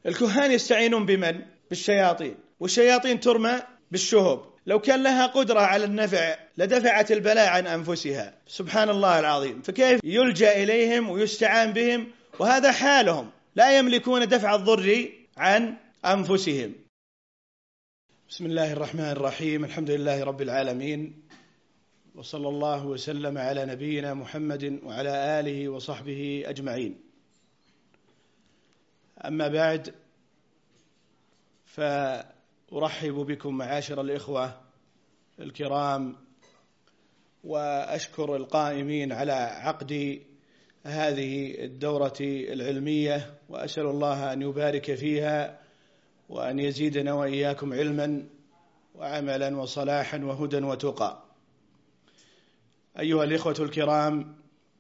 الكهان يستعينون بمن؟ بالشياطين، والشياطين ترمى بالشهب. لو كان لها قدرة على النفع لدفعت البلاء عن أنفسها، سبحان الله العظيم. فكيف يلجأ إليهم ويستعان بهم وهذا حالهم، لا يملكون دفع الضر عن أنفسهم. بسم الله الرحمن الرحيم. الحمد لله رب العالمين، وصلى الله وسلم على نبينا محمد وعلى آله وصحبه أجمعين. أما بعد، فأرحب بكم معاشر الإخوة الكرام، وأشكر القائمين على عقد هذه الدورة العلمية، وأسأل الله أن يبارك فيها وأن يزيدنا وإياكم علما وعملا وصلاحا وهدى وتقى. أيها الإخوة الكرام،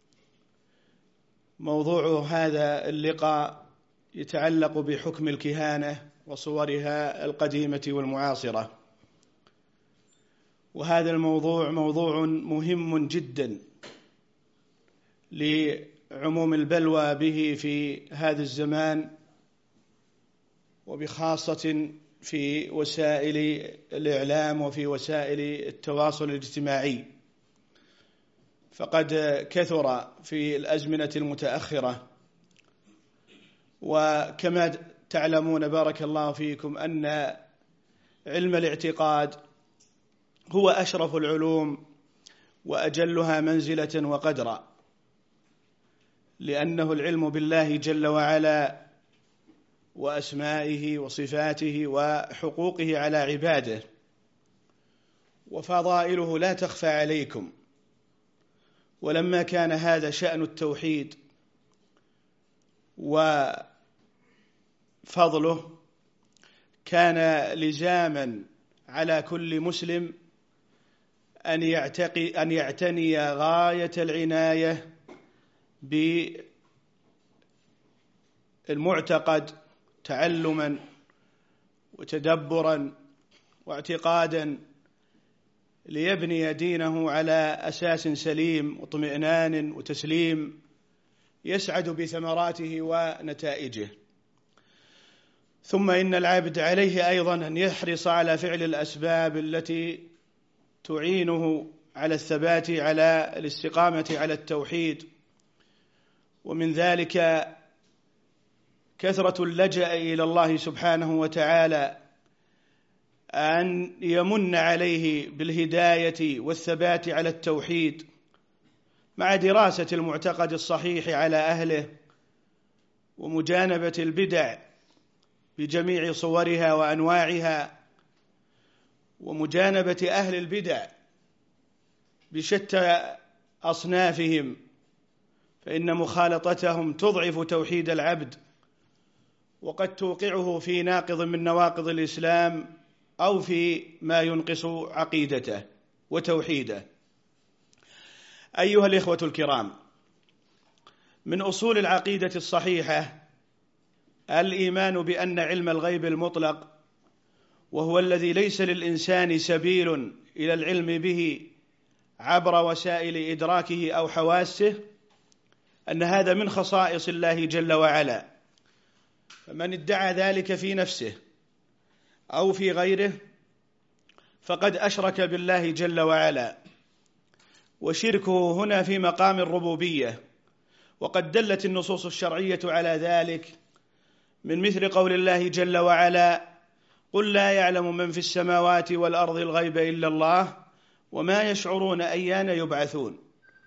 موضوع هذا اللقاء يتعلق بحكم الكهانة وصورها القديمة والمعاصرة، وهذا الموضوع موضوع مهم جدا لعموم البلوى به في هذا الزمان، وبخاصة في وسائل الإعلام وفي وسائل التواصل الاجتماعي، فقد كثر في الأزمنة المتأخرة. وكما تعلمون بارك الله فيكم أن علم الاعتقاد هو أشرف العلوم وأجلها منزلة وقدرا، لأنه العلم بالله جل وعلا وأسمائه وصفاته وحقوقه على عباده، وفضائله لا تخفى عليكم. ولما كان هذا شأن التوحيد وفضله، كان لزاما على كل مسلم أن يعتني غاية العناية بالمعتقد تعلما وتدبرا واعتقادا، ليبني دينه على أساس سليم واطمئنان وتسليم يسعد بثمراته ونتائجه. ثم إن العبد عليه أيضا أن يحرص على فعل الأسباب التي تعينه على الثبات على الاستقامة على التوحيد، ومن ذلك كثرة اللجأ إلى الله سبحانه وتعالى أن يمن عليه بالهداية والثبات على التوحيد، مع دراسة المعتقد الصحيح على أهله، ومجانبة البدع بجميع صورها وأنواعها، ومجانبة أهل البدع بشتى أصنافهم، فإن مخالطتهم تضعف توحيد العبد، وقد توقعه في ناقض من نواقض الإسلام أو في ما ينقص عقيدته وتوحيده. أيها الإخوة الكرام، من أصول العقيدة الصحيحة الإيمان بأن علم الغيب المطلق، وهو الذي ليس للإنسان سبيل إلى العلم به عبر وسائل إدراكه أو حواسه، أن هذا من خصائص الله جل وعلا. فمن ادعى ذلك في نفسه أو في غيره فقد أشرك بالله جل وعلا، وشركه هنا في مقام الربوبية، وقد دلت النصوص الشرعية على ذلك، من مثل قول الله جل وعلا: قل لا يعلم من في السماوات والأرض الغيب إلا الله وما يشعرون أيان يبعثون.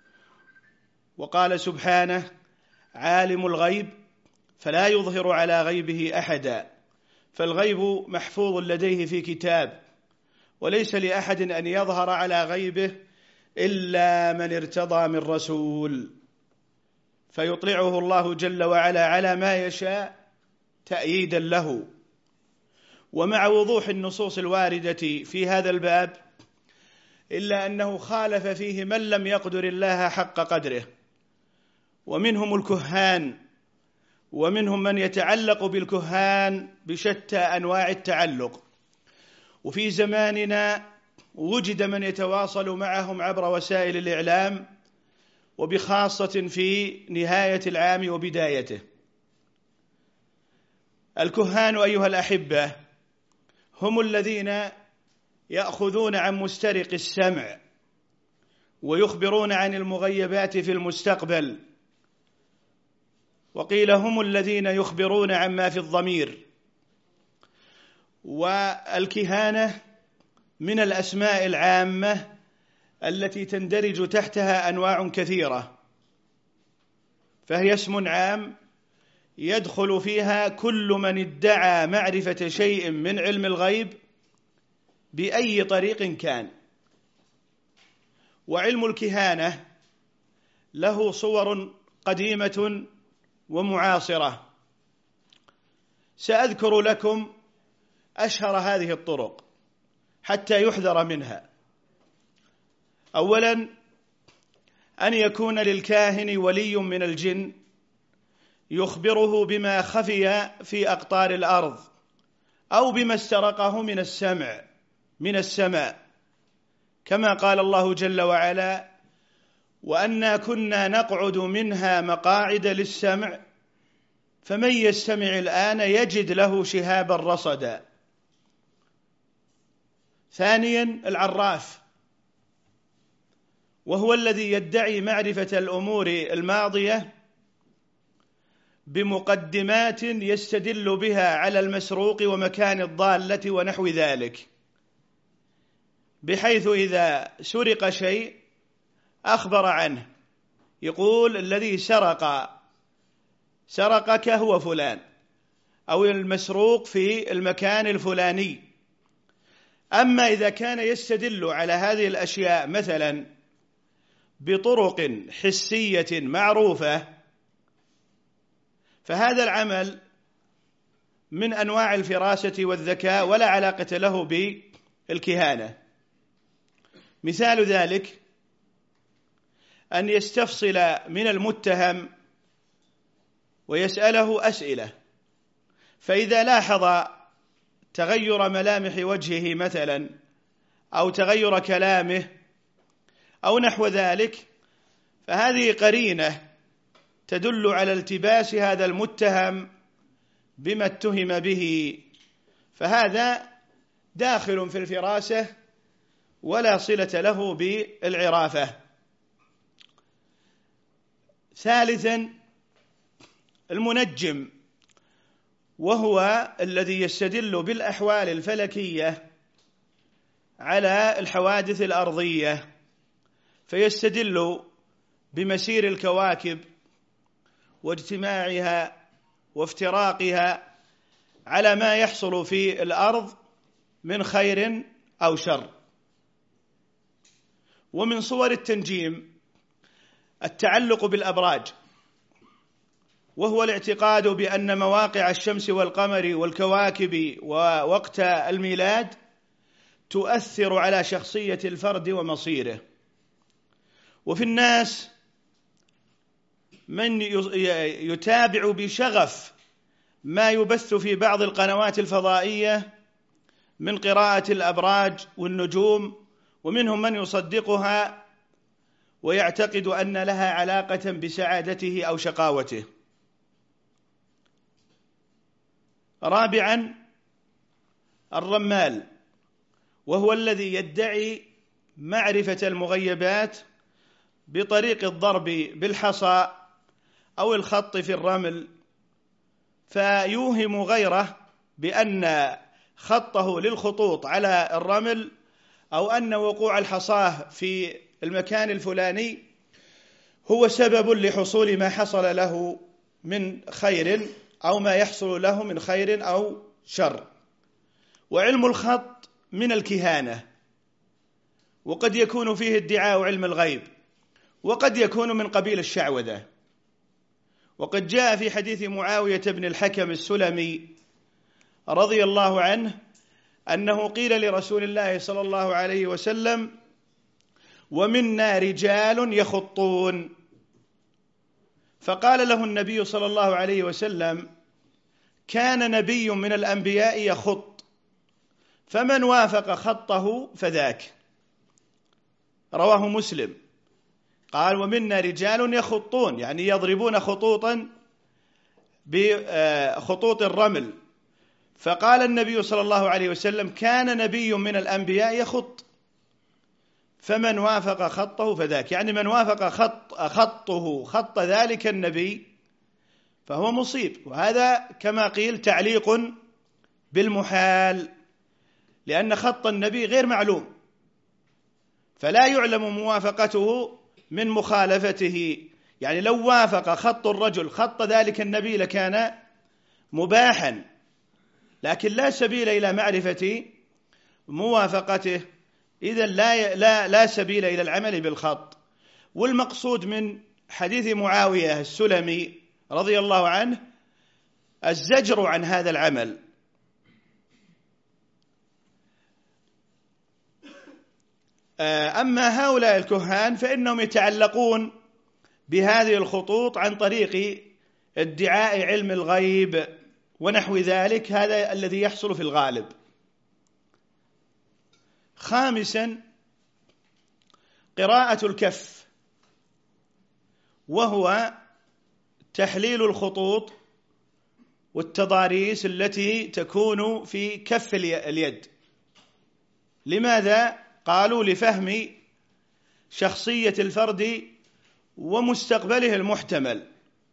وقال سبحانه: عالم الغيب فلا يظهر على غيبه أحدا، فالغيب محفوظ لديه في كتاب، وليس لأحد أن يظهر على غيبه إلا من ارتضى من رسول، فيطلعه الله جل وعلا على ما يشاء تأييدا له. ومع وضوح النصوص الواردة في هذا الباب، إلا أنه خالف فيه من لم يقدر الله حق قدره، ومنهم الكهان، ومنهم من يتعلق بالكهان بشتى أنواع التعلق. وفي زماننا وجد من يتواصل معهم عبر وسائل الإعلام، وبخاصة في نهاية العام وبدايته. الكهان أيها الأحبة هم الذين يأخذون عن مسترق السمع ويخبرون عن المغيبات في المستقبل، وقيل هم الذين يخبرون عما في الضمير. والكهانة من الأسماء العامة التي تندرج تحتها أنواع كثيرة، فهي اسم عام يدخل فيها كل من ادعى معرفة شيء من علم الغيب بأي طريق كان. وعلم الكهانة له صور قديمة ومعاصرة، سأذكر لكم أشهر هذه الطرق حتى يحذر منها. أولاً، أن يكون للكاهن ولي من الجن يخبره بما خفي في أقطار الأرض أو بما استرقه من السماء، كما قال الله جل وعلا: وأنا كنا نقعد منها مقاعد للسمع فمن يستمع الآن يجد له شهابا رصدا. ثانيا، العراف، وهو الذي يدعي معرفة الأمور الماضية بمقدمات يستدل بها على المسروق ومكان الضالة ونحو ذلك، بحيث إذا سرق شيء أخبر عنه، يقول الذي سرقك هو فلان، أو المسروق في المكان الفلاني. أما إذا كان يستدل على هذه الأشياء مثلا بطرق حسية معروفة، فهذا العمل من أنواع الفراسة والذكاء ولا علاقة له بالكهانة. مثال ذلك أن يستفصل من المتهم ويسأله أسئلة، فإذا لاحظ تغير ملامح وجهه مثلا أو تغير كلامه أو نحو ذلك، فهذه قرينة تدل على التباس هذا المتهم بما اتهم به، فهذا داخل في الفراسة ولا صلة له بالعرافة. ثالثا، المنجم، وهو الذي يستدل بالأحوال الفلكية على الحوادث الأرضية، فيستدل بمسير الكواكب واجتماعها وافتراقها على ما يحصل في الأرض من خير أو شر. ومن صور التنجيم التعلق بالأبراج، وهو الاعتقاد بأن مواقع الشمس والقمر والكواكب ووقت الميلاد تؤثر على شخصية الفرد ومصيره. وفي الناس من يتابع بشغف ما يبث في بعض القنوات الفضائية من قراءة الأبراج والنجوم، ومنهم من يصدقها ويعتقد أن لها علاقة بسعادته أو شقاوته. رابعا، الرمال، وهو الذي يدعي معرفة المغيبات بطريق الضرب بالحصى أو الخط في الرمل، فيوهم غيره بأن خطه للخطوط على الرمل أو أن وقوع الحصاة في المكان الفلاني هو سبب لحصول ما حصل له من خير أو ما يحصل له من خير أو شر. وعلم الخط من الكهانة، وقد يكون فيه ادعاء علم الغيب، وقد يكون من قبيل الشعوذة. وقد جاء في حديث معاوية بن الحكم السلمي رضي الله عنه أنه قيل لرسول الله صلى الله عليه وسلم: ومنا رجال يخطون. فقال له النبي صلى الله عليه وسلم: كان نبي من الأنبياء يخط، فمن وافق خطه فذاك. رواه مسلم. قال: ومنا رجال يخطون، يعني يضربون خطوطا بخطوط الرمل فقال النبي صلى الله عليه وسلم: كان نبي من الأنبياء يخط، فمن وافق خطه فذاك، يعني من وافق خطه خط ذلك النبي فهو مصيب. وهذا كما قيل تعليق بالمحال، لأن خط النبي غير معلوم، فلا يعلم موافقته من مخالفته. يعني لو وافق خط الرجل خط ذلك النبي لكان مباحا، لكن لا سبيل إلى معرفة موافقته، إذن لا سبيل إلى العمل بالخط. والمقصود من حديث معاوية السلمي رضي الله عنه الزجر عن هذا العمل. أما هؤلاء الكهان فإنهم يتعلقون بهذه الخطوط عن طريق ادعاء علم الغيب ونحو ذلك، هذا الذي يحصل في الغالب. خامسا، قراءة الكف، وهو تحليل الخطوط والتضاريس التي تكون في كف اليد. لماذا؟ قالوا: لفهم شخصية الفرد ومستقبله المحتمل،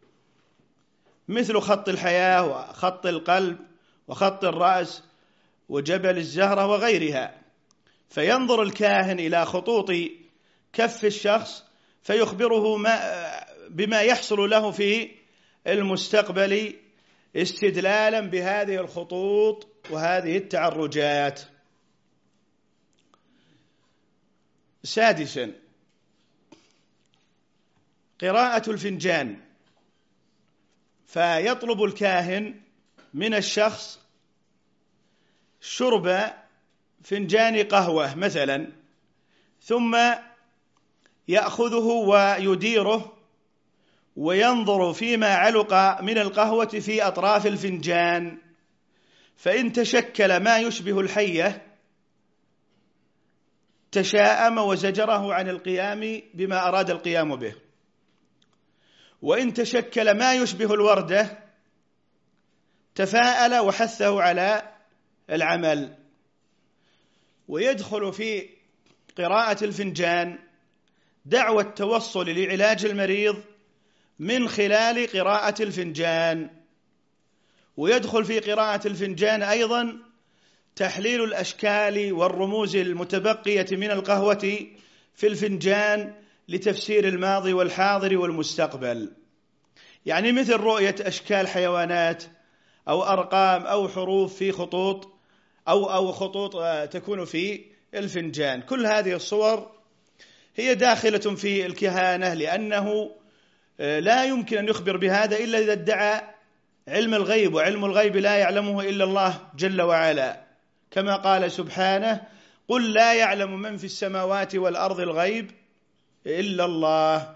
مثل خط الحياة وخط القلب وخط الرأس وجبل الزهرة وغيرها. فينظر الكاهن إلى خطوط كف الشخص فيخبره بما يحصل له في المستقبل استدلالا بهذه الخطوط وهذه التعرجات. سادسا، قراءة الفنجان، فيطلب الكاهن من الشخص شرب فنجان قهوة مثلا، ثم يأخذه ويديره وينظر فيما علق من القهوة في أطراف الفنجان، فإن تشكل ما يشبه الحية تشاءم وزجره عن القيام بما أراد القيام به، وإن تشكل ما يشبه الوردة تفاءل وحثه على العمل. ويدخل في قراءة الفنجان دعوى التوصل لعلاج المريض من خلال قراءة الفنجان، ويدخل في قراءة الفنجان أيضا تحليل الأشكال والرموز المتبقية من القهوة في الفنجان لتفسير الماضي والحاضر والمستقبل، يعني مثل رؤية أشكال حيوانات أو أرقام أو حروف في خطوط أو خطوط تكون في الفنجان. كل هذه الصور هي داخلة في الكهانة، لأنه لا يمكن أن يخبر بهذا إلا إذا ادعى علم الغيب، وعلم الغيب لا يعلمه إلا الله جل وعلا، كما قال سبحانه: قل لا يعلم من في السماوات والأرض الغيب إلا الله.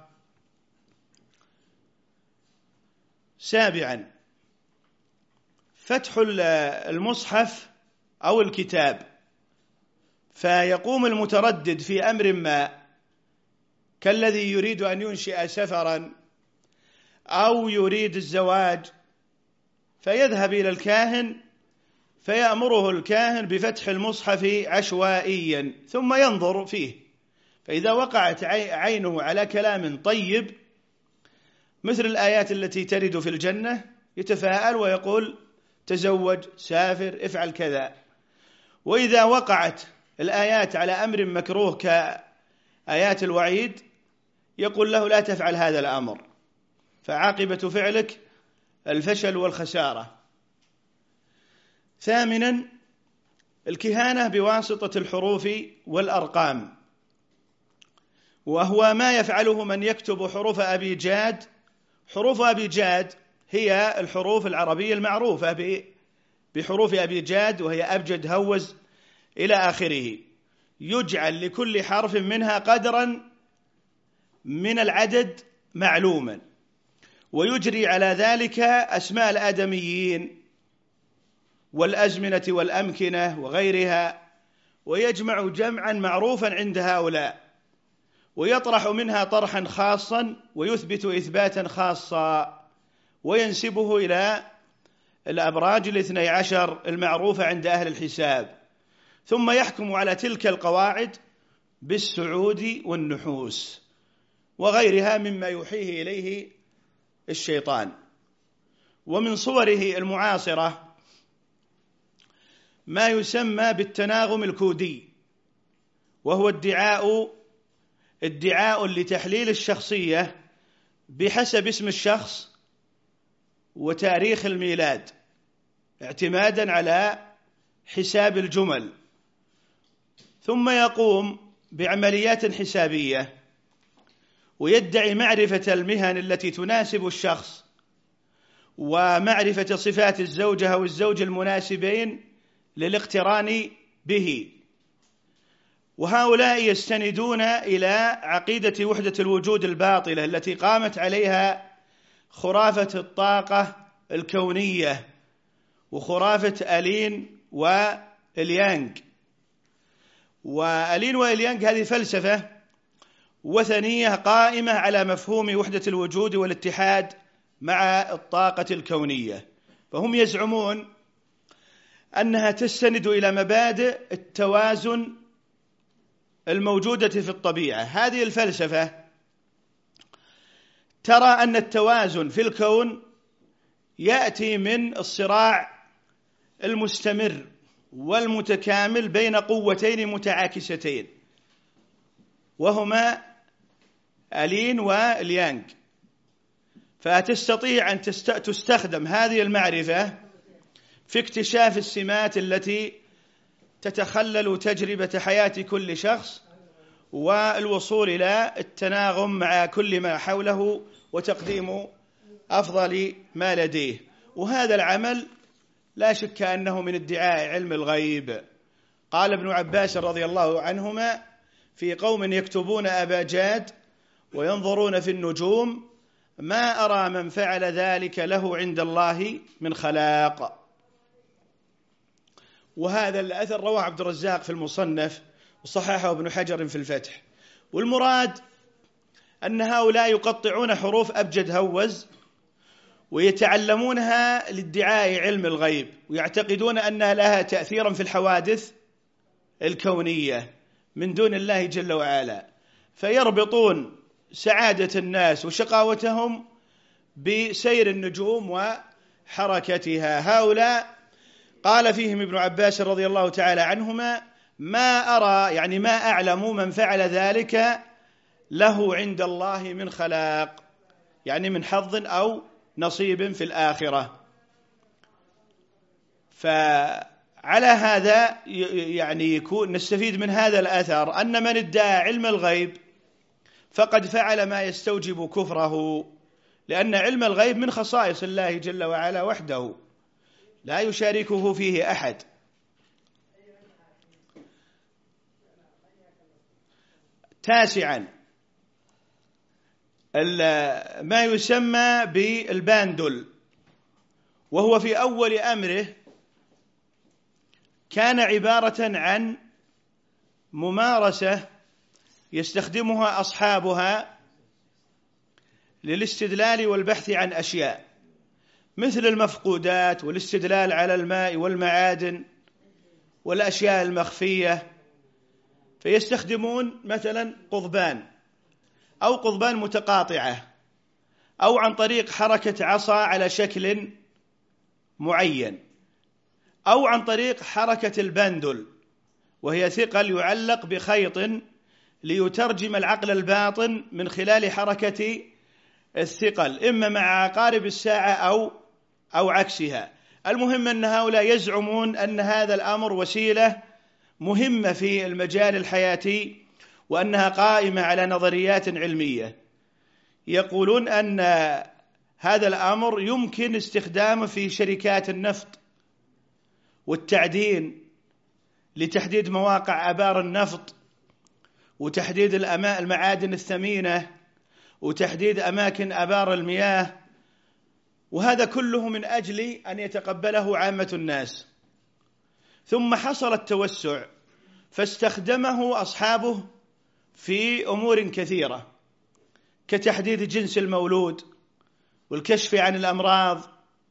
سابعا، فتح المصحف أو الكتاب، فيقوم المتردد في أمر ما كالذي يريد أن ينشئ سفرا أو يريد الزواج، فيذهب إلى الكاهن فيأمره الكاهن بفتح المصحف عشوائيا ثم ينظر فيه، فإذا وقعت عينه على كلام طيب مثل الآيات التي ترد في الجنة يتفاءل ويقول: تزوج، سافر، افعل كذا. وإذا وقعت الآيات على أمر مكروه كآيات الوعيد يقول له: لا تفعل هذا الأمر، فعاقبة فعلك الفشل والخسارة. ثامنا، الكهانة بواسطة الحروف والأرقام، وهو ما يفعله من يكتب حروف أبي جاد. حروف أبي جاد هي الحروف العربية المعروفة بحروف أبي جاد، وهي أبجد، هوز إلى آخره. يجعل لكل حرف منها قدرا من العدد معلوما، ويجري على ذلك أسماء الآدميين والأزمنة والأمكنة وغيرها، ويجمع جمعا معروفا عند هؤلاء، ويطرح منها طرحا خاصا ويثبت إثباتا خاصا، وينسبه إلى الأبراج 12 المعروفة عند أهل الحساب، ثم يحكم على تلك القواعد بالسعود والنحوس وغيرها مما يوحيه إليه الشيطان. ومن صوره المعاصرة ما يسمى بالتناغم الكودي، وهو ادعاء لتحليل الشخصية بحسب اسم الشخص وتاريخ الميلاد، اعتمادا على حساب الجمل، ثم يقوم بعمليات حسابية ويدعي معرفة المهن التي تناسب الشخص ومعرفة صفات الزوجة أو الزوج المناسبين للاقتران به. وهؤلاء يستندون إلى عقيدة وحدة الوجود الباطلة التي قامت عليها خرافة الطاقة الكونية وخرافة ألين وإليانغ. وألين وإليانغ هذه فلسفة وثنية قائمة على مفهوم وحدة الوجود والاتحاد مع الطاقة الكونية، فهم يزعمون أنها تستند إلى مبادئ التوازن الموجودة في الطبيعة. هذه الفلسفة ترى أن التوازن في الكون يأتي من الصراع المستمر والمتكامل بين قوتين متعاكستين، وهما ألين واليانغ. فتستطيع أن تستخدم هذه المعرفة في اكتشاف السمات التي تتخلل تجربة حياة كل شخص والوصول إلى التناغم مع كل ما حوله وتقديم أفضل ما لديه. وهذا العمل لا شك أنه من ادعاء علم الغيب. قال ابن عباس رضي الله عنهما: في قوم يكتبون أباجاد وينظرون في النجوم ما أرى من فعل ذلك له عند الله من خلاق. وهذا الأثر رواه عبد الرزاق في المصنف وصححه ابن حجر في الفتح. والمراد أن هؤلاء يقطعون حروف أبجد هوز ويتعلمونها لادعاء علم الغيب، ويعتقدون أنها لها تأثيرا في الحوادث الكونية من دون الله جل وعلا، فيربطون سعادة الناس وشقاوتهم بسير النجوم وحركتها. هؤلاء قال فيهم ابن عباس رضي الله تعالى عنهما: ما أرى، يعني ما أعلم من فعل ذلك له عند الله من خلاق، يعني من حظ أو نصيب في الآخرة. فعلى هذا يعني نستفيد من هذا الأثر أن من ادعى علم الغيب فقد فعل ما يستوجب كفره، لأن علم الغيب من خصائص الله جل وعلا وحده لا يشاركه فيه أحد. تاسعا ما يسمى بالباندل، وهو في أول أمره كان عبارة عن ممارسة يستخدمها أصحابها للاستدلال والبحث عن أشياء مثل المفقودات والاستدلال على الماء والمعادن والأشياء المخفية. فيستخدمون مثلا قضبان أو قضبان متقاطعة، أو عن طريق حركة عصا على شكل معين، أو عن طريق حركة البندل، وهي ثقل يعلق بخيط ليترجم العقل الباطن من خلال حركة الثقل، إما مع عقارب الساعة أو عكسها. المهم أن هؤلاء يزعمون أن هذا الأمر وسيلة مهمة في المجال الحياتي، وأنها قائمة على نظريات علمية. يقولون أن هذا الأمر يمكن استخدامه في شركات النفط والتعدين لتحديد مواقع آبار النفط وتحديد المعادن الثمينة وتحديد أماكن آبار المياه، وهذا كله من أجل أن يتقبله عامة الناس. ثم حصل التوسع فاستخدمه أصحابه في أمور كثيرة كتحديد جنس المولود والكشف عن الأمراض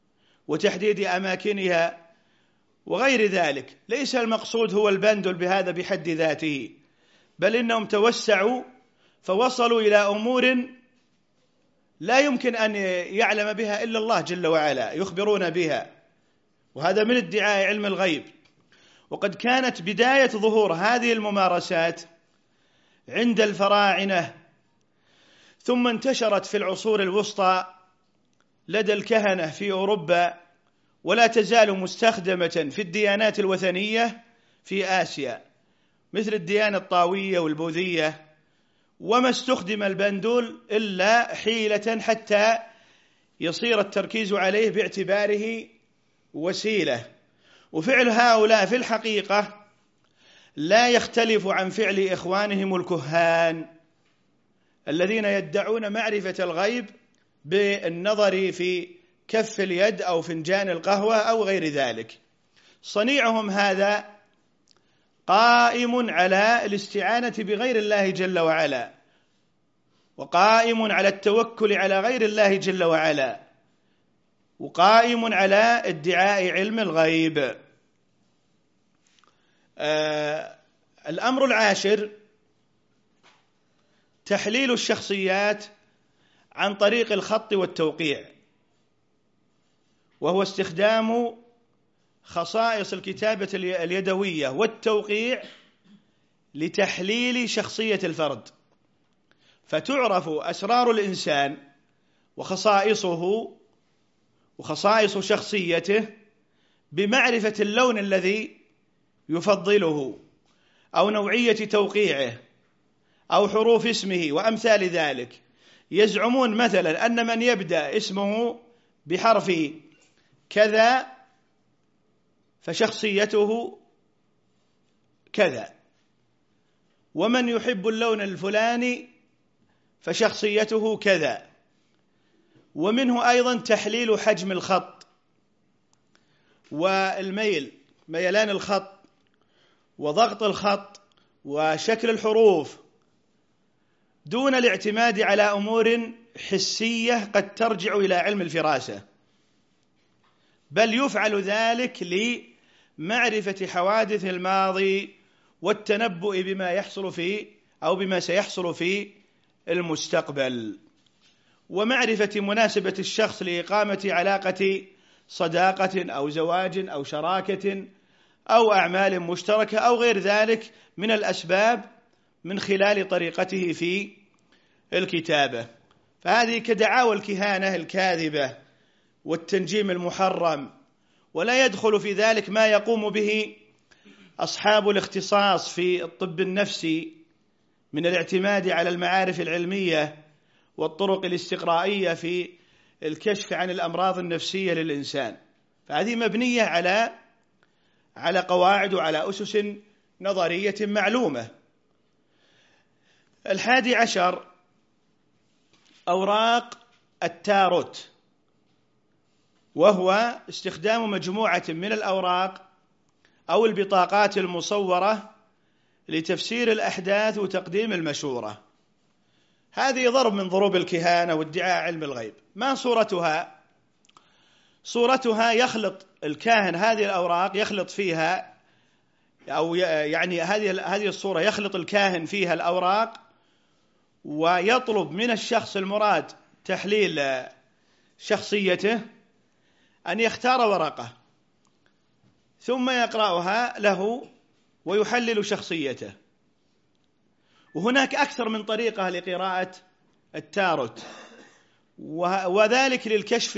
وتحديد أماكنها وغير ذلك. ليس المقصود هو البندل بهذا بحد ذاته، بل إنهم توسعوا فوصلوا إلى أمور لا يمكن أن يعلم بها إلا الله جل وعلا، يخبرون بها، وهذا من ادعاء علم الغيب. وقد كانت بداية ظهور هذه الممارسات عند الفراعنة، ثم انتشرت في العصور الوسطى لدى الكهنة في أوروبا، ولا تزال مستخدمة في الديانات الوثنية في آسيا مثل الديانة الطاوية والبوذية. وما استخدم البندول إلا حيلة حتى يصير التركيز عليه باعتباره وسيلة. وفعل هؤلاء في الحقيقة لا يختلف عن فعل إخوانهم الكهان الذين يدعون معرفة الغيب بالنظر في كف اليد أو فنجان القهوة أو غير ذلك. صنيعهم هذا قائم على الاستعانة بغير الله جل وعلا، وقائم على التوكل على غير الله جل وعلا، وقائم على ادعاء علم الغيب. الأمر العاشر تحليل الشخصيات عن طريق الخط والتوقيع، وهو استخدام خصائص الكتابة اليدوية والتوقيع لتحليل شخصية الفرد، فتعرف أسرار الإنسان وخصائصه وخصائص شخصيته بمعرفة اللون الذي يفضله أو نوعية توقيعه أو حروف اسمه وأمثال ذلك. يزعمون مثلا أن من يبدأ اسمه بحرف كذا فشخصيته كذا، ومن يحب اللون الفلاني فشخصيته كذا. ومنه أيضا تحليل حجم الخط والميل، ميلان الخط وضغط الخط وشكل الحروف، دون الاعتماد على أمور حسية قد ترجع إلى علم الفراسة، بل يفعل ذلك لمعرفة حوادث الماضي والتنبؤ بما يحصل فيه أو بما سيحصل في المستقبل، ومعرفة مناسبة الشخص لإقامة علاقة صداقة أو زواج أو شراكة أو أعمال مشتركة أو غير ذلك من الأسباب من خلال طريقته في الكتابة. فهذه كدعاوى الكهانة الكاذبة والتنجيم المحرم، ولا يدخل في ذلك ما يقوم به أصحاب الاختصاص في الطب النفسي من الاعتماد على المعارف العلمية والطرق الاستقرائية في الكشف عن الأمراض النفسية للإنسان. فهذه مبنية على قواعد وعلى أسس نظرية معلومة. 11 أوراق التاروت، وهو استخدام مجموعة من الأوراق أو البطاقات المصورة لتفسير الأحداث وتقديم المشورة. هذه ضرب من ضروب الكهانة وادعاء علم الغيب. ما صورتها؟ صورتها يخلط الكاهن هذه الأوراق، يخلط فيها، أو يعني هذه الصورة يخلط الكاهن فيها الأوراق، ويطلب من الشخص المراد تحليل شخصيته أن يختار ورقة ثم يقرأها له ويحلل شخصيته. وهناك أكثر من طريقة لقراءة التاروت، وذلك للكشف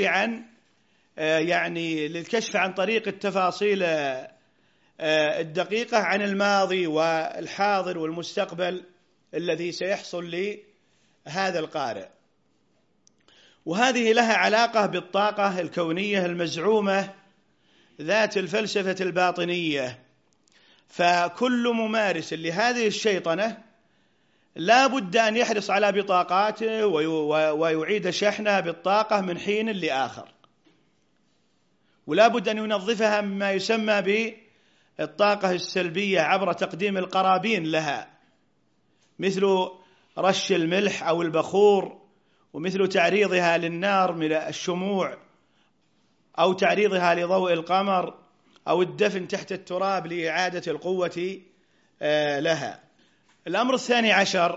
عن طريق التفاصيل الدقيقة عن الماضي والحاضر والمستقبل الذي سيحصل لهذا القارئ. وهذه لها علاقة بالطاقة الكونية المزعومة ذات الفلسفة الباطنية. فكل ممارس لهذه الشيطنة لا بد أن يحرص على بطاقاته ويعيد شحنها بالطاقة من حين لآخر، ولا بد أن ينظفها مما يسمى بالطاقة السلبية عبر تقديم القرابين لها، مثل رش الملح أو البخور، ومثل تعريضها للنار من الشموع أو تعريضها لضوء القمر أو الدفن تحت التراب لإعادة القوة لها. الأمر الثاني عشر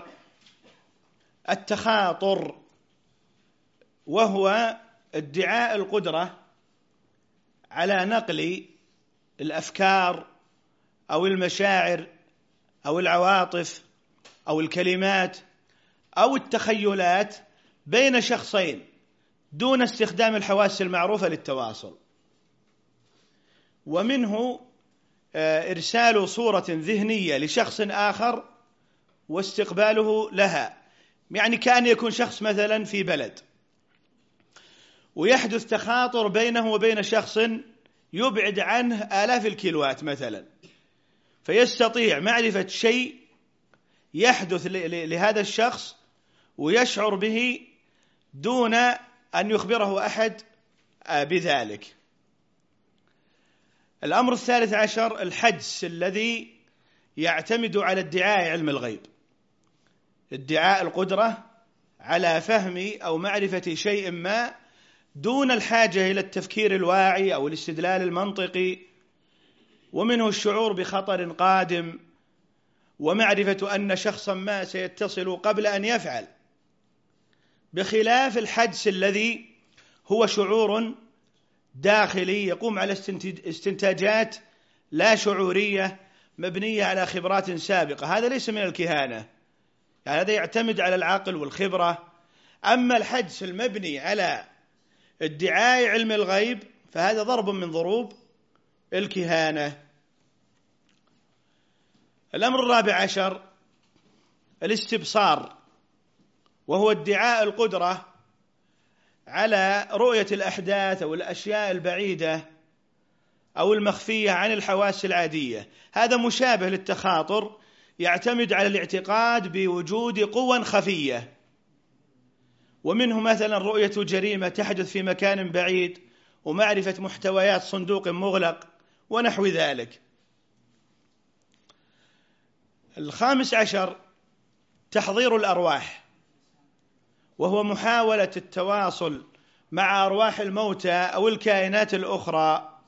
التخاطر، وهو ادعاء القدرة على نقل الأفكار أو المشاعر أو العواطف أو الكلمات أو التخيلات بين شخصين دون استخدام الحواس المعروفة للتواصل. ومنه إرسال صورة ذهنية لشخص آخر واستقباله لها، يعني كأن يكون شخص مثلا في بلد ويحدث تخاطر بينه وبين شخص يبعد عنه آلاف الكيلوات مثلا، فيستطيع معرفة شيء يحدث لهذا الشخص ويشعر به دون أن يخبره أحد بذلك. الأمر الثالث عشر الحدس الذي يعتمد على ادعاء علم الغيب، ادعاء القدرة على فهم أو معرفة شيء ما دون الحاجة إلى التفكير الواعي أو الاستدلال المنطقي. ومنه الشعور بخطر قادم ومعرفة أن شخصا ما سيتصل قبل أن يفعل، بخلاف الحدس الذي هو شعور داخلي يقوم على استنتاجات لا شعورية مبنية على خبرات سابقة. هذا ليس من الكهانة، يعني هذا يعتمد على العقل والخبرة. أما الحدس المبني على ادعاء علم الغيب فهذا ضرب من ضروب الكهانة. الأمر الرابع عشر الاستبصار، وهو ادعاء القدرة على رؤية الأحداث أو الأشياء البعيدة أو المخفية عن الحواس العادية. هذا مشابه للتخاطر، يعتمد على الاعتقاد بوجود قوى خفية، ومنه مثلا رؤية جريمة تحدث في مكان بعيد ومعرفة محتويات صندوق مغلق ونحو ذلك. الخامس عشر تحضير الأرواح، وهو محاولة التواصل مع أرواح الموتى أو الكائنات الأخرى.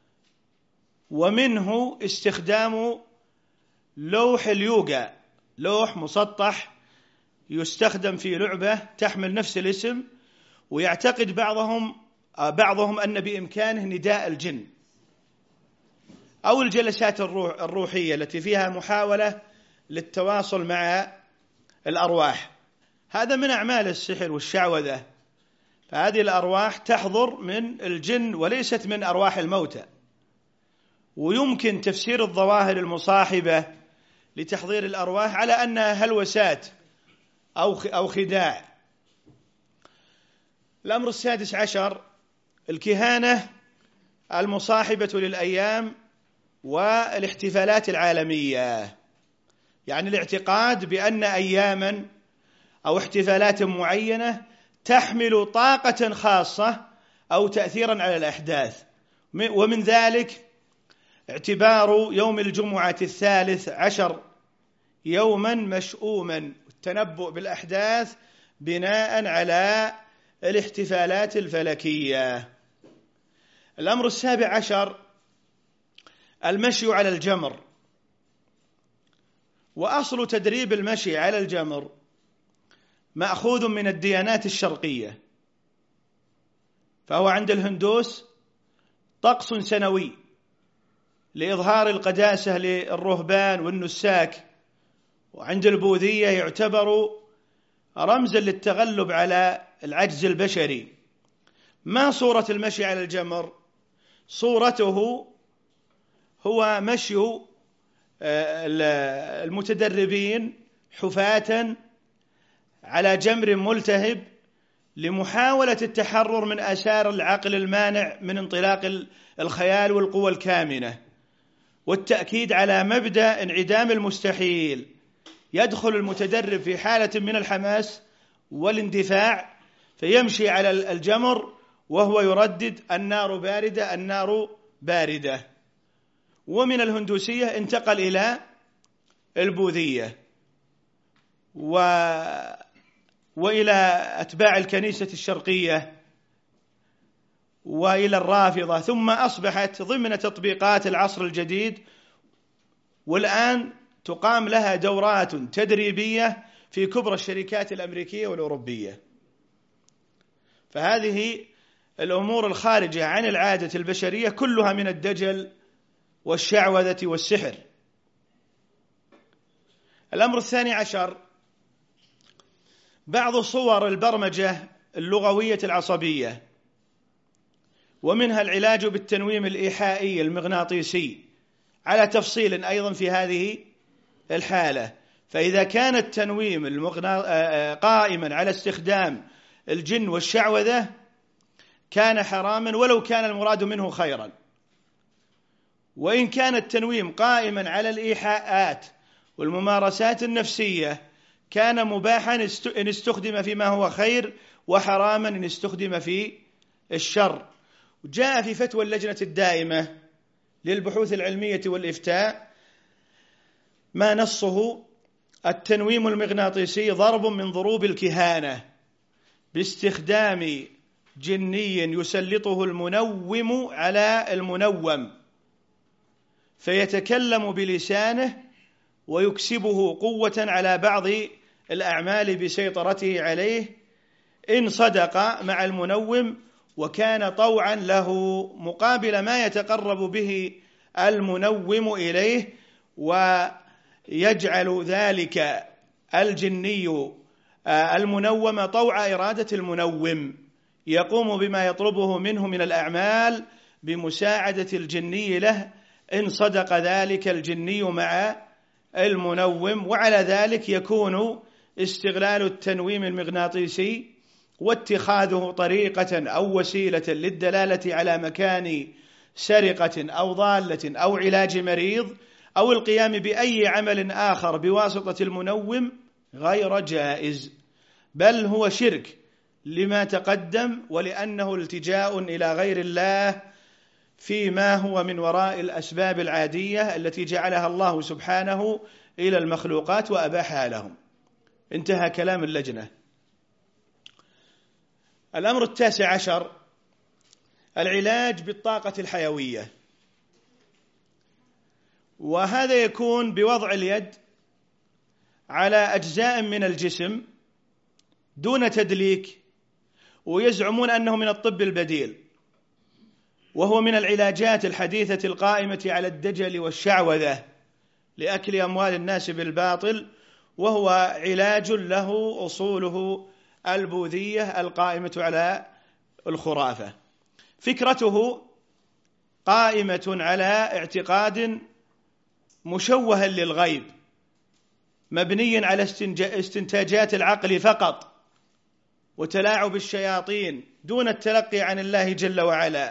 ومنه استخدام لوح اليوغا، لوح مسطح يستخدم في لعبة تحمل نفس الاسم، ويعتقد بعضهم أن بإمكانه نداء الجن، أو الجلسات الروحية التي فيها محاولة للتواصل مع الأرواح. هذا من أعمال السحر والشعوذة، فهذه الأرواح تحضر من الجن وليست من أرواح الموتى. ويمكن تفسير الظواهر المصاحبة لتحضير الأرواح على أنها هلوسات أو خداع. الأمر السادس عشر الكهانة المصاحبة للأيام والاحتفالات العالمية، يعني الاعتقاد بأن أياما أو احتفالات معينة تحمل طاقة خاصة أو تأثيرا على الأحداث. ومن ذلك اعتبار يوم الجمعة 13 يوما مشؤوما، التنبؤ بالأحداث بناء على الاحتفالات الفلكية. الأمر السابع عشر المشي على الجمر، وأصل تدريب المشي على الجمر مأخوذ من الديانات الشرقية، فهو عند الهندوس طقس سنوي لإظهار القداسة للرهبان والنساك، وعند البوذية يعتبر رمزا للتغلب على العجز البشري. ما صورة المشي على الجمر؟ صورته هو مشي المتدربين حفاة على جمر ملتهب لمحاولة التحرر من آثار العقل المانع من انطلاق الخيال والقوى الكامنة، والتأكيد على مبدأ انعدام المستحيل. يدخل المتدرب في حالة من الحماس والاندفاع فيمشي على الجمر وهو يردد النار باردة النار باردة. ومن الهندوسية انتقل إلى البوذية وإلى أتباع الكنيسة الشرقية. وإلى الرافضة، ثم أصبحت ضمن تطبيقات العصر الجديد، والآن تقام لها دورات تدريبية في كبرى الشركات الأمريكية والأوروبية. فهذه الأمور الخارجة عن العادة البشرية كلها من الدجل والشعوذة والسحر. الأمر الثاني عشر، بعض صور البرمجة اللغوية العصبية، ومنها العلاج بالتنويم الإيحائي المغناطيسي، على تفصيل أيضا في هذه الحالة. فإذا كان التنويم قائما على استخدام الجن والشعوذة كان حراما ولو كان المراد منه خيرا، وإن كان التنويم قائما على الإيحاءات والممارسات النفسية كان مباحا إن استخدم فيما هو خير، وحراما إن استخدم في الشر. جاء في فتوى اللجنة الدائمة للبحوث العلمية والإفتاء ما نصه: التنويم المغناطيسي ضرب من ضروب الكهانة باستخدام جني يسلطه المنوم على المنوم فيتكلم بلسانه ويكسبه قوة على بعض الأعمال بسيطرته عليه، إن صدق مع المنوم وكان طوعا له مقابل ما يتقرب به المنوم إليه، ويجعل ذلك الجني المنوم طوع إرادة المنوم، يقوم بما يطلبه منه من الأعمال بمساعدة الجني له إن صدق ذلك الجني مع المنوم. وعلى ذلك يكون استغلال التنويم المغناطيسي واتخاذه طريقة أو وسيلة للدلالة على مكان سرقة أو ضالة أو علاج مريض أو القيام بأي عمل آخر بواسطة المنوم غير جائز، بل هو شرك لما تقدم، ولأنه التجاء إلى غير الله فيما هو من وراء الأسباب العادية التي جعلها الله سبحانه إلى المخلوقات وأباحها لهم. انتهى كلام اللجنة. الأمر التاسع عشر، العلاج بالطاقة الحيوية، وهذا يكون بوضع اليد على أجزاء من الجسم دون تدليك، ويزعمون أنه من الطب البديل، وهو من العلاجات الحديثة القائمة على الدجل والشعوذة لأكل أموال الناس بالباطل، وهو علاج له أصوله البوذية القائمة على الخرافة. فكرته قائمة على اعتقاد مشوه للغيب مبني على استنتاجات العقل فقط وتلاعب الشياطين دون التلقي عن الله جل وعلا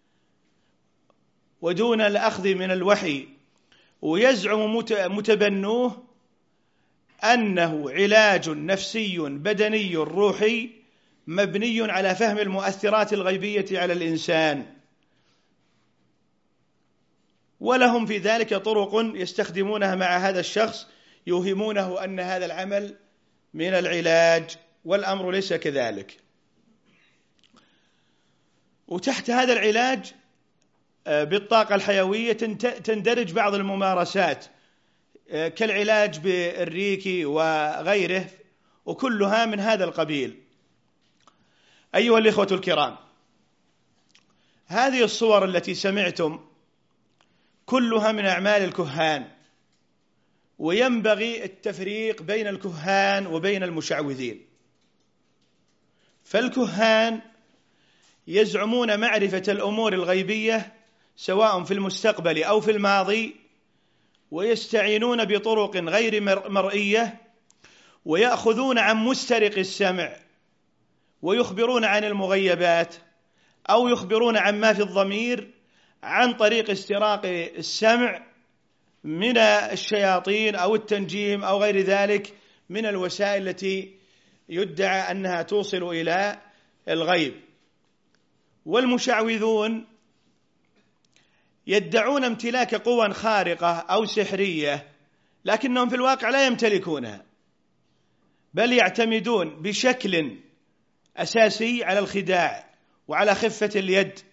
ودون الأخذ من الوحي. ويزعم متبنوه أنه علاج نفسي بدني روحي مبني على فهم المؤثرات الغيبية على الإنسان، ولهم في ذلك طرق يستخدمونها مع هذا الشخص يوهمونه أن هذا العمل من العلاج، والأمر ليس كذلك. وتحت هذا العلاج بالطاقة الحيوية تندرج بعض الممارسات كالعلاج بالريكي وغيره، وكلها من هذا القبيل. أيها الإخوة الكرام، هذه الصور التي سمعتم كلها من أعمال الكهان، وينبغي التفريق بين الكهان وبين المشعوذين. فالكهان يزعمون معرفة الأمور الغيبية سواء في المستقبل أو في الماضي، ويستعينون بطرق غير مرئية، ويأخذون عن مسترق السمع ويخبرون عن المغيبات، أو يخبرون عن ما في الضمير عن طريق استراق السمع من الشياطين أو التنجيم أو غير ذلك من الوسائل التي يدعى أنها توصل إلى الغيب. والمشعوذون يدعون امتلاك قوى خارقة أو سحرية، لكنهم في الواقع لا يمتلكونها، بل يعتمدون بشكل أساسي على الخداع وعلى خفة اليد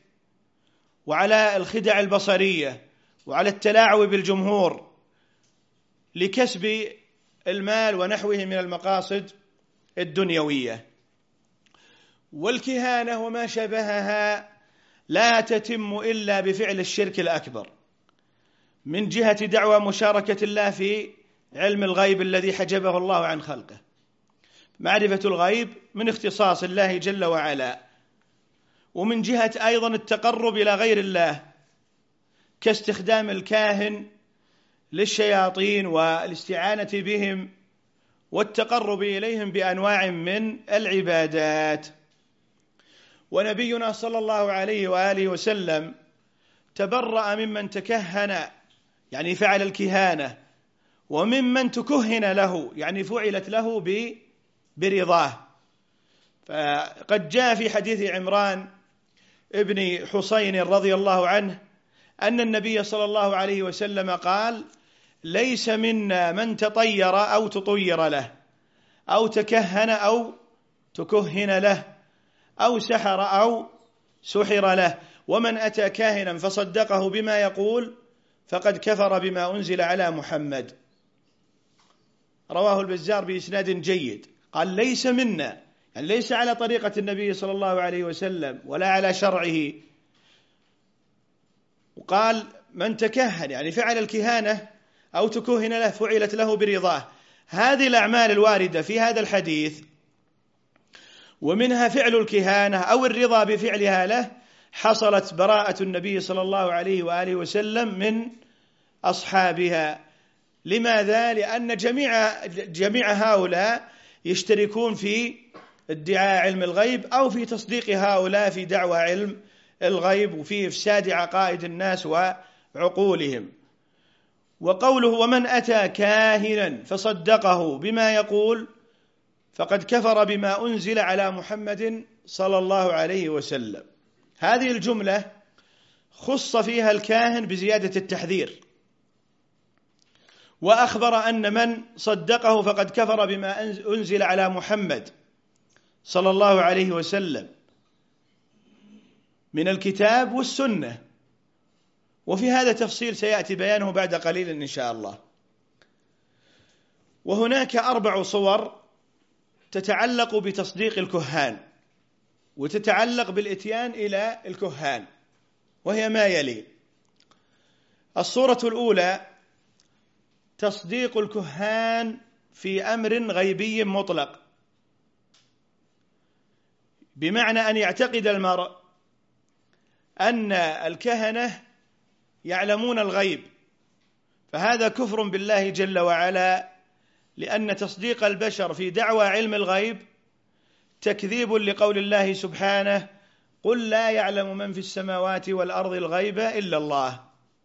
وعلى الخدع البصرية وعلى التلاعب بالجمهور لكسب المال ونحوه من المقاصد الدنيوية. والكهانة وما شبهها لا تتم إلا بفعل الشرك الأكبر من جهة دعوى مشاركة الله في علم الغيب الذي حجبه الله عن خلقه. معرفة الغيب من اختصاص الله جل وعلا، ومن جهة أيضا التقرب إلى غير الله كاستخدام الكاهن للشياطين والاستعانة بهم والتقرب إليهم بأنواع من العبادات. ونبينا صلى الله عليه وآله وسلم تبرأ ممن تكهن يعني فعل الكهانة، وممن تكهن له يعني فعلت له برضاه. فقد جاء في حديث عمران ابن حسين رضي الله عنه أن النبي صلى الله عليه وسلم قال: ليس منا من تطير أو تطير له أو تكهن أو تكهن له أو سحر أو سحر له، ومن أتى كاهنا فصدقه بما يقول فقد كفر بما أنزل على محمد. رواه البزار بإسناد جيد. قال: ليس منا، يعني ليس على طريقة النبي صلى الله عليه وسلم ولا على شرعه. وقال: من تكهن يعني فعل الكهانة أو تكهن له فعلت له برضاه. هذه الأعمال الواردة في هذا الحديث ومنها فعل الكهانة أو الرضا بفعلها له حصلت براءة النبي صلى الله عليه وآله وسلم من أصحابها. لماذا؟ لأن جميع هؤلاء يشتركون في ادعاء علم الغيب أو في تصديق هؤلاء في دعوى علم الغيب وفي إفساد عقائد الناس وعقولهم. وقوله: ومن أتى كاهنا فصدقه بما يقول فقد كفر بما أنزل على محمد صلى الله عليه وسلم. هذه الجملة خص فيها الكاهن بزيادة التحذير، وأخبر أن من صدقه فقد كفر بما أنزل على محمد صلى الله عليه وسلم من الكتاب والسنة. وفي هذا تفصيل سيأتي بيانه بعد قليل إن شاء الله. وهناك 4 صور تتعلق بتصديق الكهان وتتعلق بالإتيان إلى الكهان، وهي ما يلي: الصورة الأولى تصديق الكهان في أمر غيبي مطلق، بمعنى أن يعتقد المرء أن الكهنة يعلمون الغيب، فهذا كفر بالله جل وعلا، لأن تصديق البشر في دعوى علم الغيب تكذيب لقول الله سبحانه: قل لا يعلم من في السماوات والأرض الغيب إلا الله.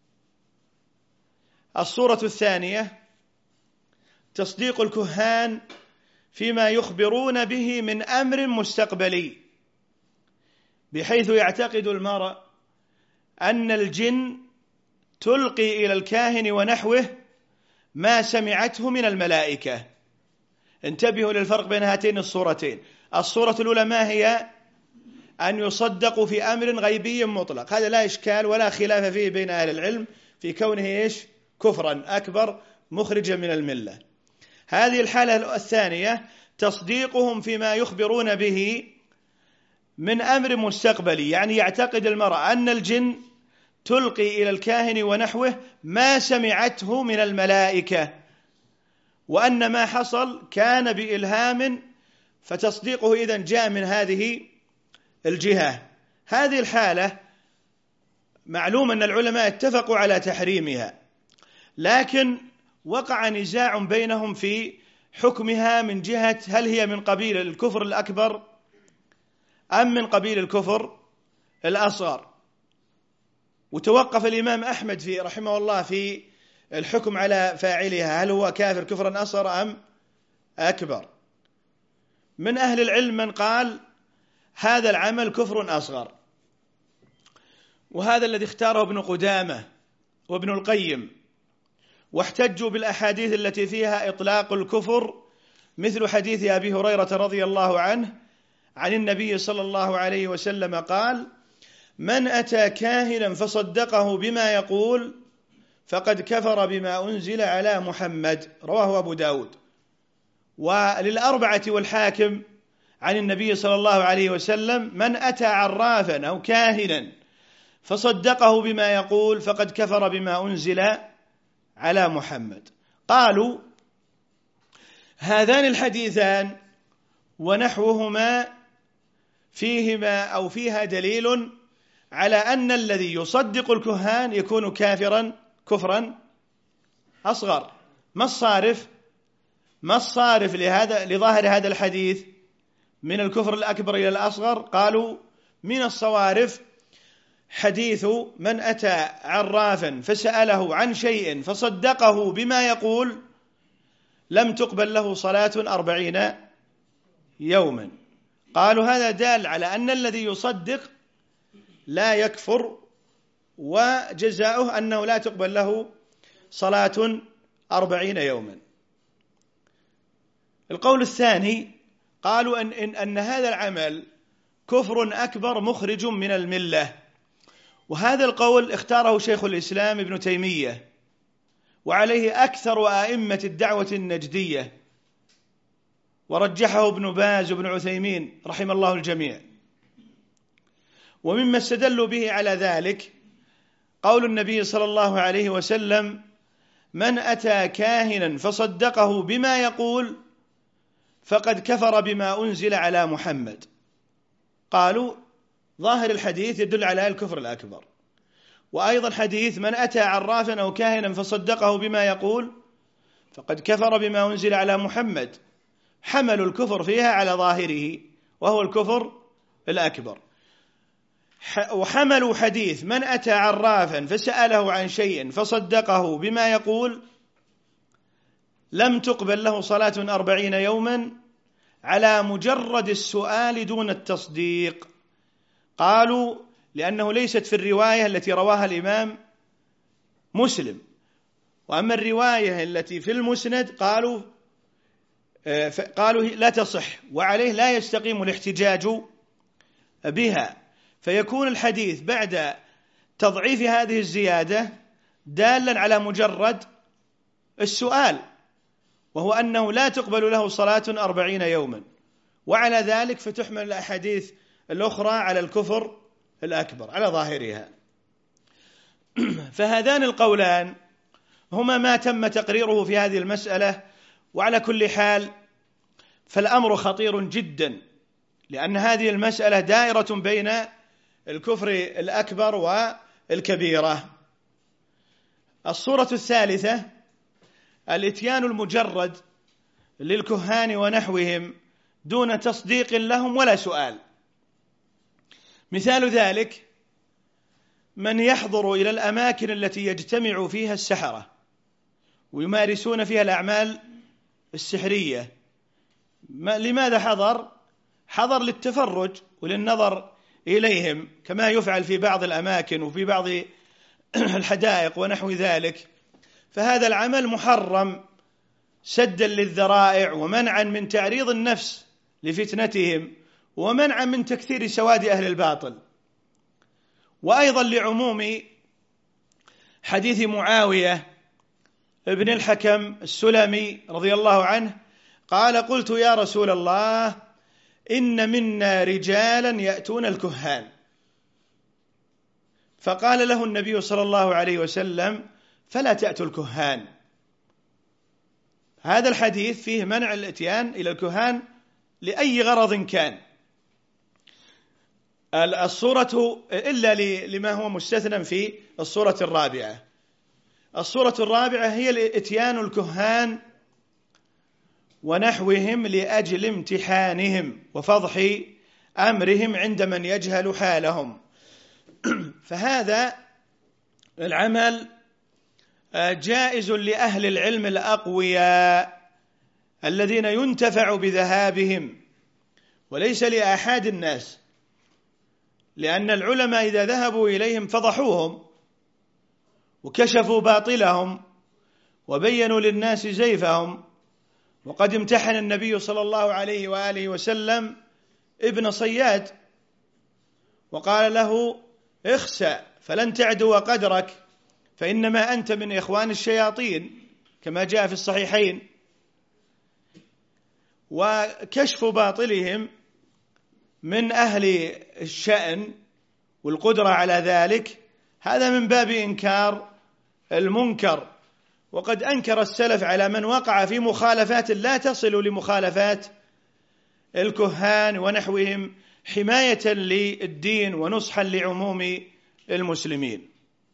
الصورة الثانية تصديق الكهان فيما يخبرون به من أمر مستقبلي، بحيث يعتقد المرء أن الجن تلقي إلى الكاهن ونحوه ما سمعته من الملائكة. انتبهوا للفرق بين هاتين الصورتين. الصورة الأولى ما هي؟ أن يصدق في أمر غيبي مطلق، هذا لا إشكال ولا خلاف فيه بين أهل العلم في كونه كفرا أكبر مخرجا من الملة. هذه الحالة الثانية تصديقهم فيما يخبرون به من أمر مستقبلي، يعني يعتقد المرء أن الجن تلقي إلى الكاهن ونحوه ما سمعته من الملائكة، وأن ما حصل كان بإلهام، فتصديقه إذن جاء من هذه الجهة. هذه الحالة معلوم أن العلماء اتفقوا على تحريمها، لكن وقع نزاع بينهم في حكمها من جهة هل هي من قبيل الكفر الأكبر أم من قبيل الكفر الأصغر. وتوقف الإمام أحمد رحمه الله في الحكم على فاعلها، هل هو كافر كفرا أصغر أم أكبر. من أهل العلم من قال هذا العمل كفر أصغر، وهذا الذي اختاره ابن قدامة وابن القيم، واحتجوا بالأحاديث التي فيها إطلاق الكفر، مثل حديث أبي هريرة رضي الله عنه عن النبي صلى الله عليه وسلم قال: من أتى كاهنا فصدقه بما يقول فقد كفر بما أنزل على محمد، رواه أبو داود. وللأربعة والحاكم عن النبي صلى الله عليه وسلم: من أتى عرافا أو كاهنا فصدقه بما يقول فقد كفر بما أنزل على محمد. قالوا: هذان الحديثان ونحوهما فيها دليل على أن الذي يصدق الكهان يكون كافرا كفرا أصغر. ما الصارف لظاهر هذا الحديث من الكفر الأكبر إلى الأصغر؟ قالوا: من الصوارف حديث من أتى عرافا فسأله عن شيء فصدقه بما يقول لم تقبل له صلاة 40 يوما. قالوا هذا دال على أن الذي يصدق لا يكفر، وجزاؤه أنه لا تقبل له صلاة 40 يوما. القول الثاني قالوا أن هذا العمل كفر أكبر مخرج من الملة، وهذا القول اختاره شيخ الإسلام ابن تيمية، وعليه أكثر أئمة الدعوة النجدية، ورجحه ابن باز وابن عثيمين رحم الله الجميع. ومما استدلوا به على ذلك قول النبي صلى الله عليه وسلم: من أتى كاهنا فصدقه بما يقول فقد كفر بما أنزل على محمد. قالوا ظاهر الحديث يدل على الكفر الأكبر. وأيضا حديث من أتى عرافا أو كاهنا فصدقه بما يقول فقد كفر بما أنزل على محمد، حملوا الكفر فيها على ظاهره وهو الكفر الأكبر. وحملوا حديث من أتى عرافا فسأله عن شيء فصدقه بما يقول لم تقبل له صلاة 40 يوما على مجرد السؤال دون التصديق. قالوا لأنه ليست في الرواية التي رواها الإمام مسلم، وأما الرواية التي في المسند قالوا لا تصح، وعليه لا يستقيم الاحتجاج بها، فيكون الحديث بعد تضعيف هذه الزيادة دالا على مجرد السؤال، وهو أنه لا تقبل له صلاة 40 يوما، وعلى ذلك فتحمل الأحاديث الأخرى على الكفر الأكبر على ظاهرها. فهذان القولان هما ما تم تقريره في هذه المسألة. وعلى كل حال فالأمر خطير جدا، لأن هذه المسألة دائرة بين الكفر الأكبر والكبيرة. الصورة الثالثة الإتيان المجرد للكهان ونحوهم دون تصديق لهم ولا سؤال. مثال ذلك من يحضر إلى الأماكن التي يجتمع فيها السحرة ويمارسون فيها الأعمال السحرية. لماذا حضر للتفرج وللنظر إليهم، كما يفعل في بعض الأماكن وفي بعض الحدائق ونحو ذلك. فهذا العمل محرم سدا للذرائع ومنعا من تعريض النفس لفتنتهم ومنعا من تكثير سواد أهل الباطل. وأيضا لعموم حديث معاوية ابن الحكم السلمي رضي الله عنه قال: قلت يا رسول الله إن منا رجالا يأتون الكهان، فقال له النبي صلى الله عليه وسلم: فلا تأتوا الكهان. هذا الحديث فيه منع الاتيان إلى الكهان لأي غرض كان. الصورة إلا لما هو مستثنى في الصورة الرابعة. الصورة الرابعة هي الاتيان الكهان ونحوهم لأجل امتحانهم وفضح أمرهم عند من يجهل حالهم. فهذا العمل جائز لأهل العلم الأقوياء الذين ينتفع بذهابهم، وليس لأحد الناس، لأن العلماء إذا ذهبوا إليهم فضحوهم وكشفوا باطلهم وبينوا للناس زيفهم. وقد امتحن النبي صلى الله عليه وآله وسلم ابن صياد وقال له: اخسأ فلن تعدو قدرك، فإنما أنت من إخوان الشياطين كما جاء في الصحيحين. وكشف باطلهم من أهل الشأن والقدرة على ذلك هذا من باب إنكار المنكر. وقد أنكر السلف على من وقع في مخالفات لا تصل لمخالفات الكهان ونحوهم حماية للدين ونصحا لعموم المسلمين.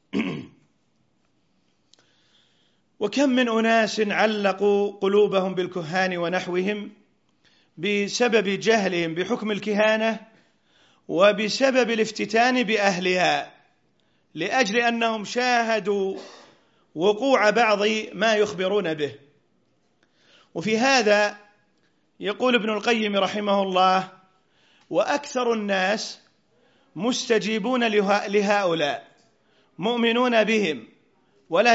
وكم من أناس علقوا قلوبهم بالكهان ونحوهم بسبب جهلهم بحكم الكهانة وبسبب الافتتان بأهلها، لأجل أنهم شاهدوا وقوع بعض ما يخبرون به. وفي هذا يقول ابن القيم رحمه الله: وأكثر الناس مستجيبون لهؤلاء مؤمنون بهم، ولا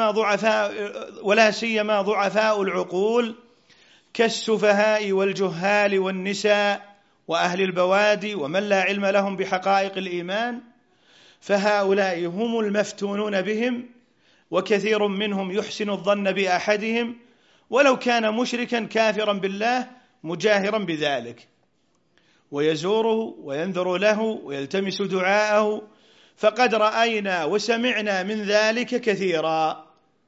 سيما ضعفاء العقول كالسفهاء والجهال والنساء وأهل البوادي ومن لا علم لهم بحقائق الإيمان، فهؤلاء هم المفتونون بهم، وكثير منهم يحسن الظن بأحدهم ولو كان مشركا كافرا بالله مجاهرا بذلك، ويزوره وينذر له ويلتمس دعاءه، فقد رأينا وسمعنا من ذلك كثيرا.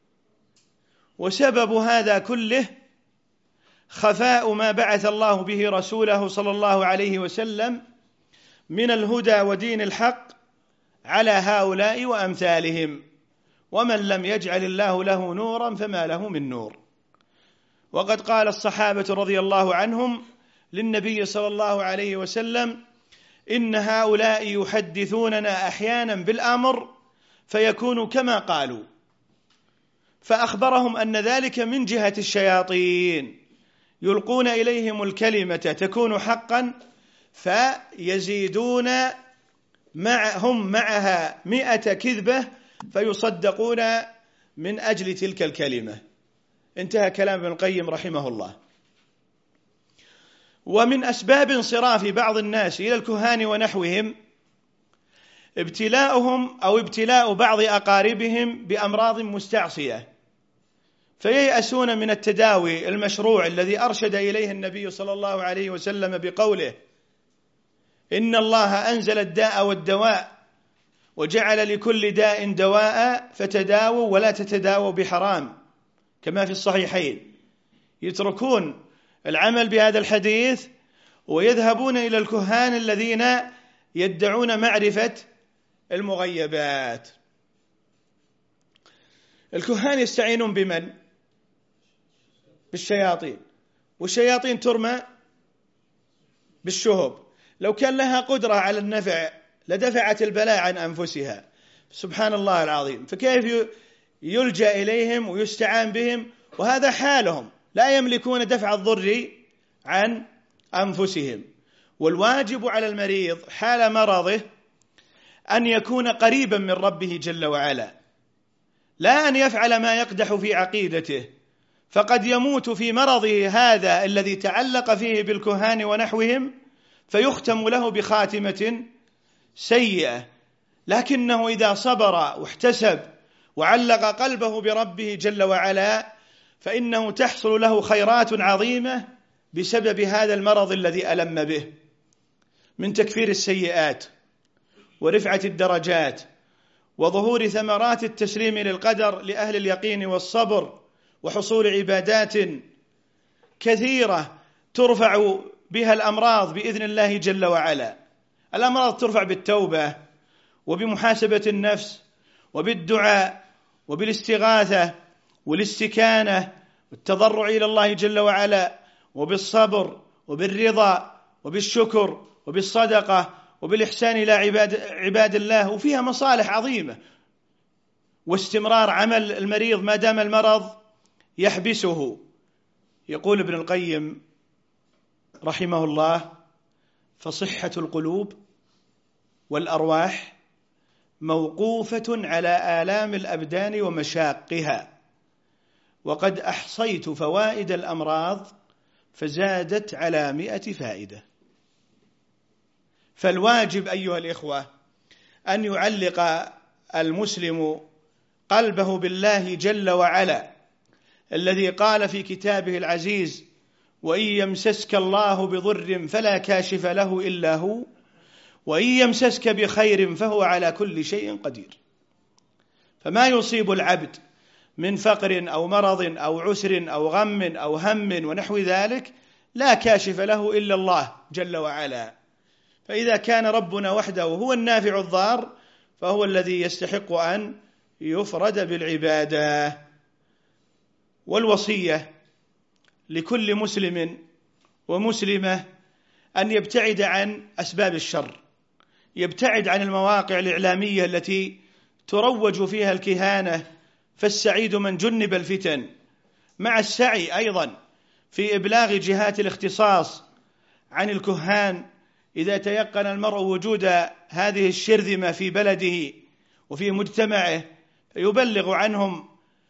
وسبب هذا كله خفاء ما بعث الله به رسوله صلى الله عليه وسلم من الهدى ودين الحق على هؤلاء وأمثالهم، ومن لم يجعل الله له نورا فما له من نور. وقد قال الصحابة رضي الله عنهم للنبي صلى الله عليه وسلم: إن هؤلاء يحدثوننا أحيانا بالأمر فيكون كما قالوا، فأخبرهم أن ذلك من جهة الشياطين يلقون إليهم الكلمة تكون حقا فيزيدون هم معها 100 كذبة فيصدقون من أجل تلك الكلمة. انتهى كلام ابن القيم رحمه الله. ومن أسباب انصراف بعض الناس إلى الكهان ونحوهم ابتلاؤهم أو ابتلاء بعض أقاربهم بأمراض مستعصية، فييأسون من التداوي المشروع الذي أرشد إليه النبي صلى الله عليه وسلم بقوله: إن الله أنزل الداء والدواء وجعل لكل داء دواء فتداووا ولا تتداووا بحرام، كما في الصحيحين. يتركون العمل بهذا الحديث ويذهبون إلى الكهان الذين يدعون معرفة المغيبات. الكهان يستعينون بمن؟ بالشياطين، والشياطين ترمى بالشهب. لو كان لها قدرة على النفع لدفعت البلاء عن أنفسها، سبحان الله العظيم. فكيف يلجأ إليهم ويستعان بهم وهذا حالهم، لا يملكون دفع الضر عن أنفسهم. والواجب على المريض حال مرضه أن يكون قريبا من ربه جل وعلا، لا أن يفعل ما يقدح في عقيدته، فقد يموت في مرضه هذا الذي تعلق فيه بالكهان ونحوهم فيختم له بخاتمة سيئة. لكنه إذا صبر واحتسب وعلق قلبه بربه جل وعلا فإنه تحصل له خيرات عظيمة بسبب هذا المرض الذي ألم به، من تكفير السيئات ورفعة الدرجات وظهور ثمرات التسليم للقدر لأهل اليقين والصبر، وحصول عبادات كثيرة ترفع بها الأمراض بإذن الله جل وعلا. الأمراض ترفع بالتوبة وبمحاسبة النفس وبالدعاء وبالاستغاثة والاستكانة والتضرع إلى الله جل وعلا، وبالصبر وبالرضا وبالشكر وبالصدقة وبالإحسان إلى عباد الله، وفيها مصالح عظيمة. واستمرار عمل المريض ما دام المرض يحبسه. يقول ابن القيم رحمه الله: فصحة القلوب والأرواح موقوفة على آلام الأبدان ومشاقها، وقد أحصيت فوائد الأمراض فزادت على 100 فائدة. فالواجب أيها الإخوة أن يعلق المسلم قلبه بالله جل وعلا الذي قال في كتابه العزيز: وإن يمسسك الله بضر فلا كاشف له إلا هو وإن يمسسك بخير فهو على كل شيء قدير. فما يصيب العبد من فقر أو مرض أو عسر أو غم أو هم ونحو ذلك لا كاشف له إلا الله جل وعلا. فإذا كان ربنا وحده هو النافع الضار فهو الذي يستحق أن يفرد بالعبادة. والوصية لكل مسلم ومسلمة أن يبتعد عن أسباب الشر، يبتعد عن المواقع الإعلامية التي تروج فيها الكهانة، فالسعيد من جنب الفتن، مع السعي أيضا في إبلاغ جهات الاختصاص عن الكهان إذا تيقن المرء وجود هذه الشرذمة في بلده وفي مجتمعه يبلغ عنهم،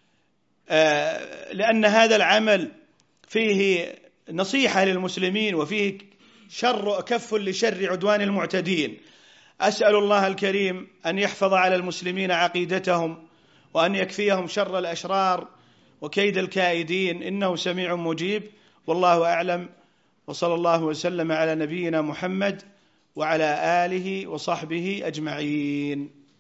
لأن هذا العمل فيه نصيحة للمسلمين وفيه كف لشر عدوان المعتدين. أسأل الله الكريم أن يحفظ على المسلمين عقيدتهم وأن يكفيهم شر الأشرار وكيد الكائدين، إنه سميع مجيب. والله أعلم، وصلى الله وسلم على نبينا محمد وعلى آله وصحبه أجمعين.